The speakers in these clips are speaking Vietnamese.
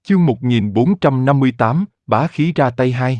Chương 1458, bá khí ra tay 2.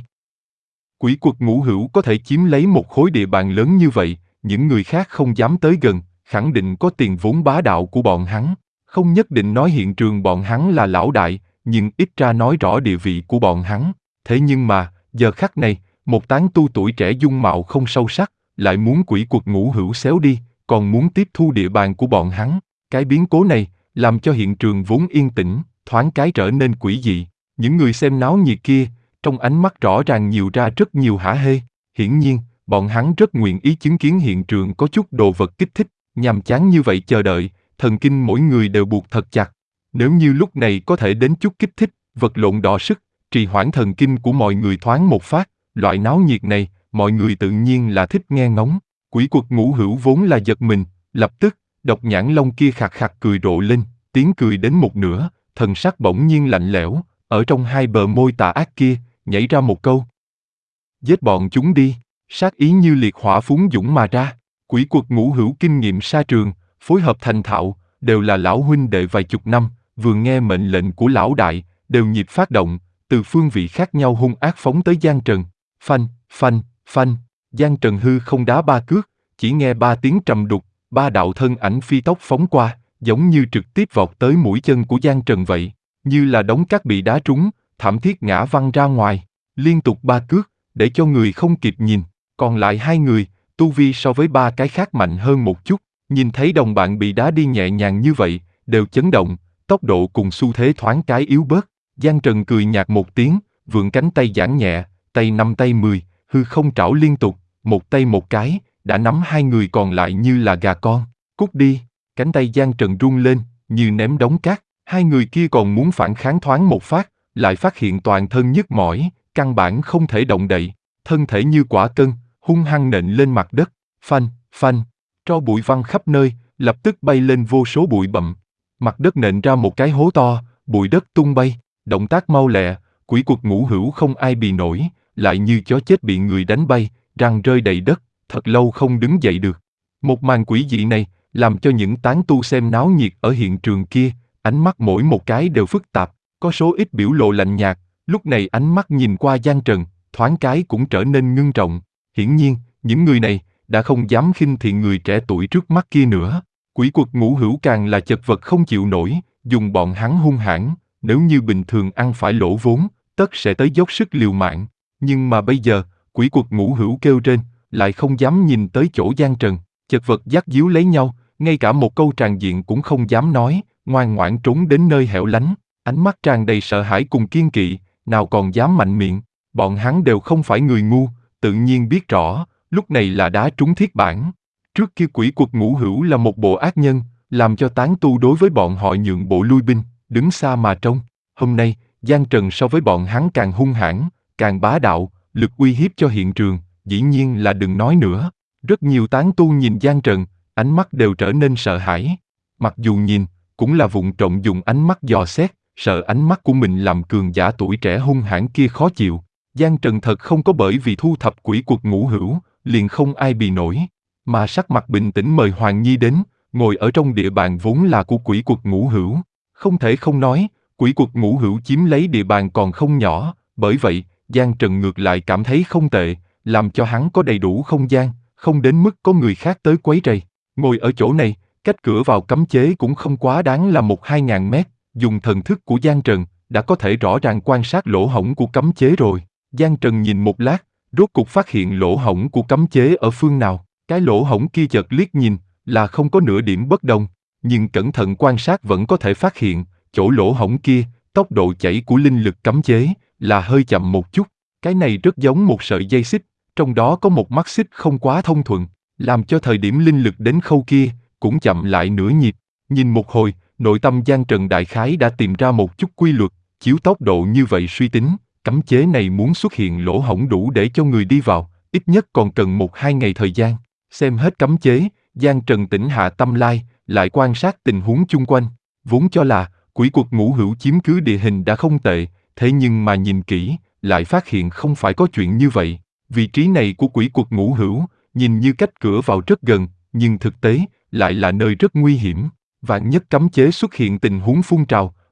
Quỷ quật Ngũ Hữu có thể chiếm lấy một khối địa bàn lớn như vậy, những người khác không dám tới gần, khẳng định có tiền vốn bá đạo của bọn hắn. Không nhất định nói hiện trường bọn hắn là lão đại, nhưng ít ra nói rõ địa vị của bọn hắn. Thế nhưng mà, giờ khắc này, một tán tu tuổi trẻ dung mạo không sâu sắc, lại muốn quỷ quật Ngũ Hữu xéo đi, còn muốn tiếp thu địa bàn của bọn hắn. Cái biến cố này, làm cho hiện trường vốn yên tĩnh, thoáng cái trở nên quỷ dị. Những người xem náo nhiệt kia, trong ánh mắt rõ ràng nhiều ra rất nhiều hả hê. Hiển nhiên, bọn hắn rất nguyện ý chứng kiến hiện trường có chút đồ vật kích thích, nhàm chán như vậy chờ đợi, thần kinh mỗi người đều buộc thật chặt. Nếu như lúc này có thể đến chút kích thích, vật lộn đọ sức, trì hoãn thần kinh của mọi người thoáng một phát, loại náo nhiệt này, mọi người tự nhiên là thích nghe ngóng. Quỷ quật Ngũ Hữu vốn là giật mình, lập tức, độc nhãn long kia khạc khạc cười rộ lên, tiếng cười đến một nửa, thần sắc bỗng nhiên lạnh lẽo, ở trong hai bờ môi tà ác kia, nhảy ra một câu. Giết bọn chúng đi, sát ý như liệt hỏa phún dũng mà ra. Quỷ quật Ngũ Hữu kinh nghiệm xa trường, phối hợp thành thạo, đều là lão huynh đệ vài chục năm, vừa nghe mệnh lệnh của lão đại, đều nhịp phát động, từ phương vị khác nhau hung ác phóng tới Giang Trần. Phanh, phanh, phanh, Giang Trần hư không đá ba cước, chỉ nghe ba tiếng trầm đục, ba đạo thân ảnh phi tốc phóng qua, giống như trực tiếp vọt tới mũi chân của Giang Trần vậy, như là đống cát bị đá trúng, thảm thiết ngã văng ra ngoài, liên tục ba cước, để cho người không kịp nhìn, còn lại hai người, tu vi so với ba cái khác mạnh hơn một chút, nhìn thấy đồng bạn bị đá đi nhẹ nhàng như vậy, đều chấn động, tốc độ cùng xu thế thoáng cái yếu bớt. Giang Trần cười nhạt một tiếng, vươn cánh tay giãn nhẹ, tay 5 tay 10, hư không trảo liên tục, một tay một cái, đã nắm hai người còn lại như là gà con. Cút đi, cánh tay Giang Trần rung lên, như ném đống cát, hai người kia còn muốn phản kháng thoáng một phát, lại phát hiện toàn thân nhức mỏi, căn bản không thể động đậy, thân thể như quả cân, hung hăng nện lên mặt đất, phanh, phanh, tro bụi văng khắp nơi, lập tức bay lên vô số bụi bặm, mặt đất nện ra một cái hố to, bụi đất tung bay, động tác mau lẹ, quỷ quật Ngũ Hữu không ai bì nổi, lại như chó chết bị người đánh bay, răng rơi đầy đất, thật lâu không đứng dậy được. Một màn quỷ dị này, làm cho những tán tu xem náo nhiệt ở hiện trường kia, ánh mắt mỗi một cái đều phức tạp, có số ít biểu lộ lạnh nhạt, lúc này ánh mắt nhìn qua Giang Trần, thoáng cái cũng trở nên ngưng trọng. Hiển nhiên, những người này đã không dám khinh thị người trẻ tuổi trước mắt kia nữa. Quỷ quật Ngũ Hữu càng là chật vật không chịu nổi, dùng bọn hắn hung hãn, nếu như bình thường ăn phải lỗ vốn, tất sẽ tới dốc sức liều mạng. Nhưng mà bây giờ, quỷ quật Ngũ Hữu kêu trên, lại không dám nhìn tới chỗ Giang Trần, chật vật dắt díu lấy nhau, ngay cả một câu tràng diện cũng không dám nói, ngoan ngoãn trốn đến nơi hẻo lánh, ánh mắt tràn đầy sợ hãi cùng kiên kỵ, nào còn dám mạnh miệng. Bọn hắn đều không phải người ngu, tự nhiên biết rõ, lúc này là đá trúng thiết bản. Trước kia quỷ quật Ngũ Hữu là một bộ ác nhân, làm cho tán tu đối với bọn họ nhượng bộ lui binh, đứng xa mà trông. Hôm nay, Giang Trần so với bọn hắn càng hung hãn, càng bá đạo, lực uy hiếp cho hiện trường, dĩ nhiên là đừng nói nữa. Rất nhiều tán tu nhìn Giang Trần, ánh mắt đều trở nên sợ hãi. Mặc dù nhìn, cũng là vụng trộm dùng ánh mắt dò xét, sợ ánh mắt của mình làm cường giả tuổi trẻ hung hãn kia khó chịu. Giang Trần thật không có bởi vì thu thập quỷ quật Ngũ Hữu, liền không ai bì nổi, mà sắc mặt bình tĩnh mời Hoàng Nhi đến, ngồi ở trong địa bàn vốn là của quỷ quật Ngũ Hữu. Không thể không nói, quỷ quật Ngũ Hữu chiếm lấy địa bàn còn không nhỏ, bởi vậy, Giang Trần ngược lại cảm thấy không tệ, làm cho hắn có đầy đủ không gian, không đến mức có người khác tới quấy rầy. Ngồi ở chỗ này, cách cửa vào cấm chế cũng không quá đáng là 1-2 ngàn mét, dùng thần thức của Giang Trần, đã có thể rõ ràng quan sát lỗ hổng của cấm chế rồi. Giang Trần nhìn một lát, rốt cục phát hiện lỗ hổng của cấm chế ở phương nào. Cái lỗ hổng kia chợt liếc nhìn, là không có nửa điểm bất đồng, nhưng cẩn thận quan sát vẫn có thể phát hiện, chỗ lỗ hổng kia, tốc độ chảy của linh lực cấm chế, là hơi chậm một chút. Cái này rất giống một sợi dây xích, trong đó có một mắt xích không quá thông thuận, làm cho thời điểm linh lực đến khâu kia, cũng chậm lại nửa nhịp. Nhìn một hồi, nội tâm Giang Trần đại khái đã tìm ra một chút quy luật, chiếu tốc độ như vậy suy tính, cấm chế này muốn xuất hiện lỗ hổng đủ để cho người đi vào, ít nhất còn cần 1-2 ngày thời gian. Xem hết cấm chế, Giang Trần tĩnh hạ tâm lai, lại quan sát tình huống chung quanh. Vốn cho là, quỷ quật Ngũ Hữu chiếm cứ địa hình đã không tệ, thế nhưng mà nhìn kỹ, lại phát hiện không phải có chuyện như vậy. Vị trí này của quỷ quật Ngũ Hữu, nhìn như cách cửa vào rất gần, nhưng thực tế, lại là nơi rất nguy hiểm. Vạn nhất cấm chế xuất hiện tình huống phun trào,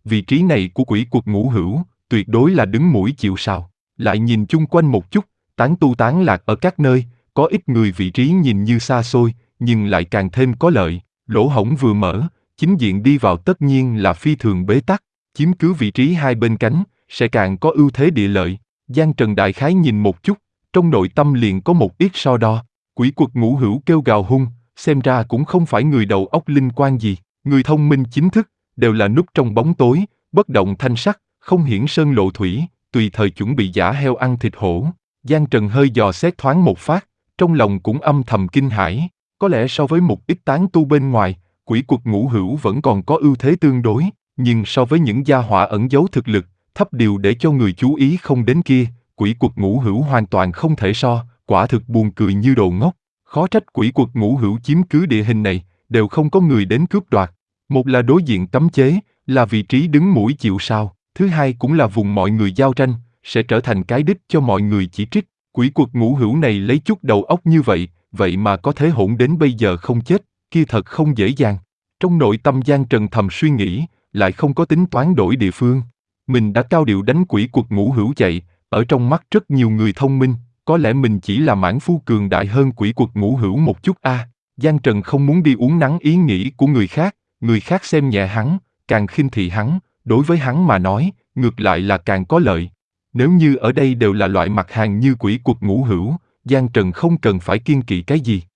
vị trí này của quỷ quật ngũ hữu, tuyệt đối là đứng mũi chịu sào. Lại nhìn chung quanh một chút, tán tu tán lạc ở các nơi, có ít người vị trí nhìn như xa xôi, nhưng lại càng thêm có lợi. Lỗ hổng vừa mở, chính diện đi vào tất nhiên là phi thường bế tắc, chiếm cứ vị trí hai bên cánh, sẽ càng có ưu thế địa lợi. Giang Trần đại khái nhìn một chút, trong nội tâm liền có một ít so đo. Quỷ quật ngũ hữu kêu gào hung, xem ra cũng không phải người đầu óc linh quan gì, người thông minh chính thức, đều là núp trong bóng tối, bất động thanh sắc, không hiển sơn lộ thủy, tùy thời chuẩn bị giã heo ăn thịt hổ. Giang Trần hơi dò xét thoáng một phát, trong lòng cũng âm thầm kinh hãi, có lẽ so với một ít tán tu bên ngoài, quỷ quật ngũ hữu vẫn còn có ưu thế tương đối, nhưng so với những gia hỏa ẩn giấu thực lực, thấp điều để cho người chú ý không đến kia, quỷ quật ngũ hữu hoàn toàn không thể so, quả thực buồn cười như đồ ngốc. Khó trách quỷ quật ngũ hữu chiếm cứ địa hình này, đều không có người đến cướp đoạt. Một là đối diện cấm chế, là vị trí đứng mũi chịu sào, thứ hai cũng là vùng mọi người giao tranh, sẽ trở thành cái đích cho mọi người chỉ trích. Quỷ quật ngũ hữu này lấy chút đầu óc như vậy, vậy mà có thể hỗn đến bây giờ không chết, kia thật không dễ dàng. Trong nội tâm Giang Trần thầm suy nghĩ, lại không có tính toán đổi địa phương. Mình đã cao điệu đánh quỷ quật ngũ hữu chạy, ở trong mắt rất nhiều người thông minh, có lẽ mình chỉ là mãn phu cường đại hơn quỷ quật ngũ hữu một chút a. Giang Trần không muốn đi uốn nắn ý nghĩ của người khác xem nhẹ hắn, càng khinh thị hắn, đối với hắn mà nói, ngược lại là càng có lợi. Nếu như ở đây đều là loại mặt hàng như quỷ quật ngũ hữu, Giang Trần không cần phải kiêng kỵ cái gì.